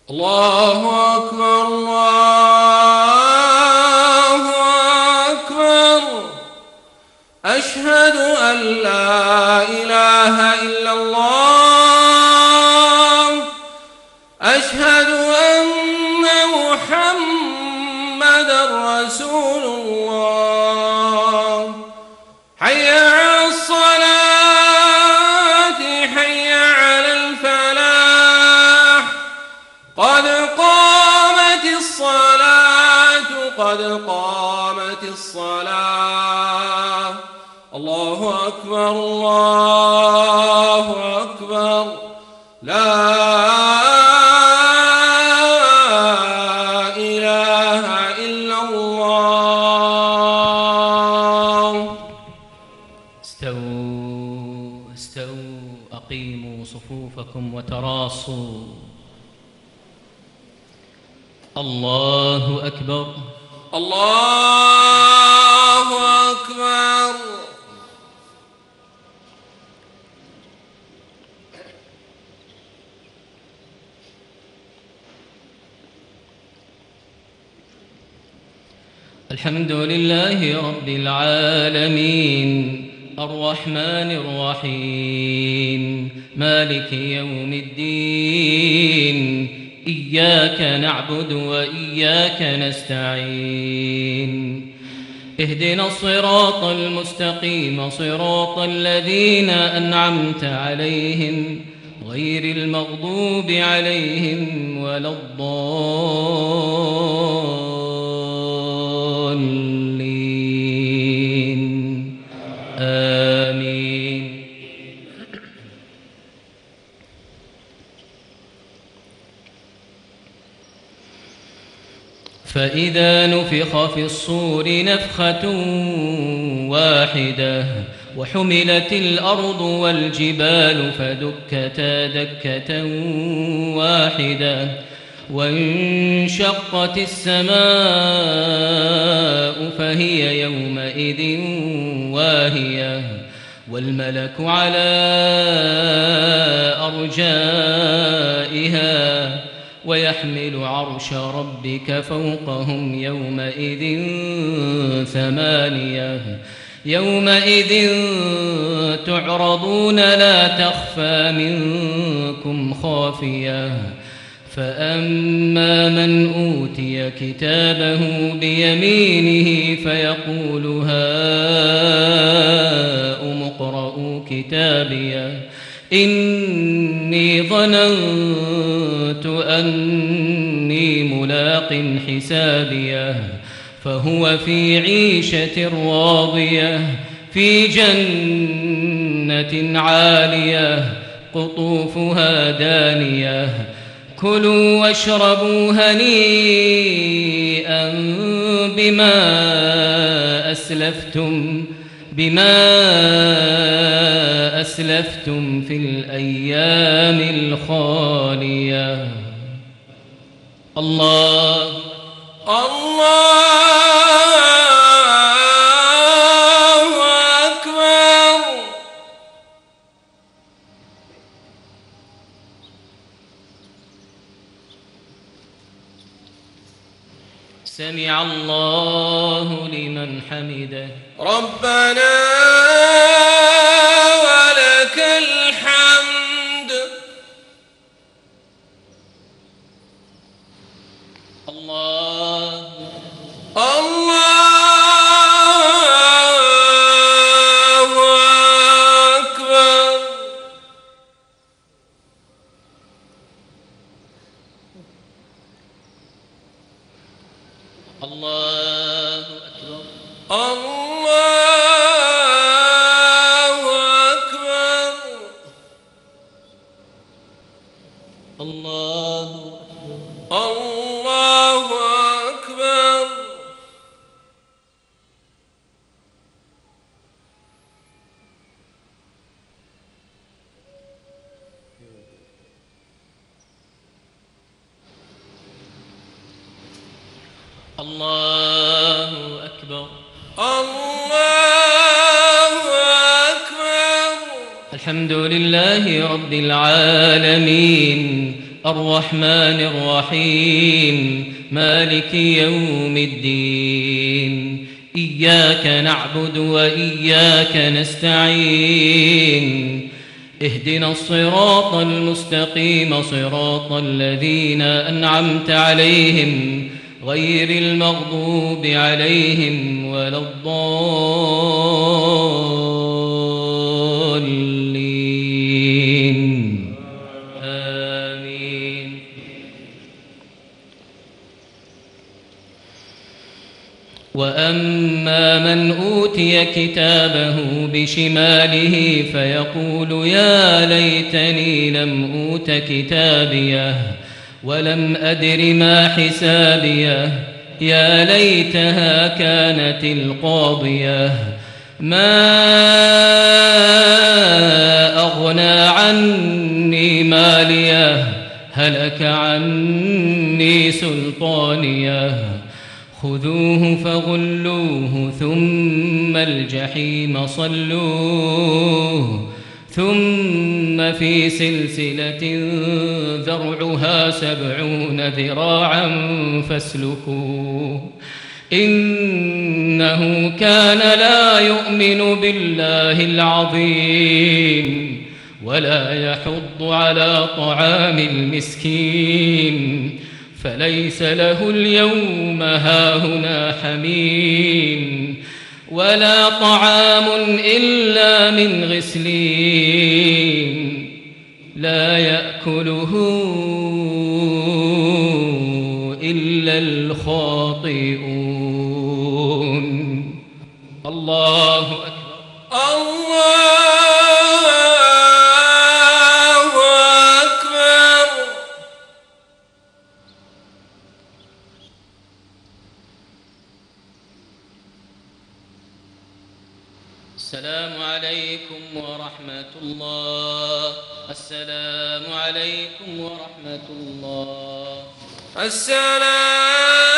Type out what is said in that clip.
الله أكبر الله أكبر. أشهد أن لا إله إلا الله. أشهد أن محمدًا رسول الله. حي على الصلاة حي على الفلاح. قد قامت الصلاة قد قامت الصلاة. الله أكبر الله أكبر. لا إله إلا الله. استووا استووا أقيموا صفوفكم وتراصوا. الله أكبر الله أكبر. الحمد لله رب العالمين الرحمن الرحيم مالك يوم الدين. إياك نعبد وإياك نستعين. اهدنا الصراط المستقيم صراط الذين أنعمت عليهم غير المغضوب عليهم ولا الضالين. آمين. فإذا نفخ في الصور نفخة واحدة وحملت الأرض والجبال فدكتا دكة واحدة وانشقت السماء فهي يومئذ واهية والملك على أرجائها ويحمل عرش ربك فوقهم يومئذ ثمانية. يومئذ تعرضون لا تخفى منكم خافية. فأما من أوتي كتابه بيمينه فيقول هاؤم اقرءوا كتابيه إني ظننت أني ملاق حسابيه. فهو في عيشة راضية في جنة عالية قطوفها دانية. كلوا واشربوا هنيئا بما أسلفتم في الأيام الخالية. الله أكبر. سمع الله لمن حمده. ربنا ولك الحمد. الله أكبر. الله أكبر. الله أكبر. الله أكبر. الله أكبر. الله أكبر. الحمد لله رب العالمين الرحمن الرحيم مالك يوم الدين إياك نعبد وإياك نستعين اهدنا الصراط المستقيم صراط الذين أنعمت عليهم غير المغضوب عليهم ولا الضالين آمين. وأما من أوتي كتابه بشماله فيقول يا ليتني لم أوت كتابيه ولم أدر ما حسابيه يا ليتها كانت القاضية ما أغنى عني ماليه هلك عني سلطانيه خذوه فغلوه ثم الجحيم صلوه ثم في سلسلة ذرعها 70 ذراعا فاسلكوه إنه كان لا يؤمن بالله العظيم ولا يحض على طعام المسكين فليس له اليوم هاهنا حميم ولا طعام إلا من غسلين لا يأكله إلا الخاطئون. الله أكبر. الله أكبر. السلام عليكم ورحمة الله. السلام عليكم ورحمة الله. السلام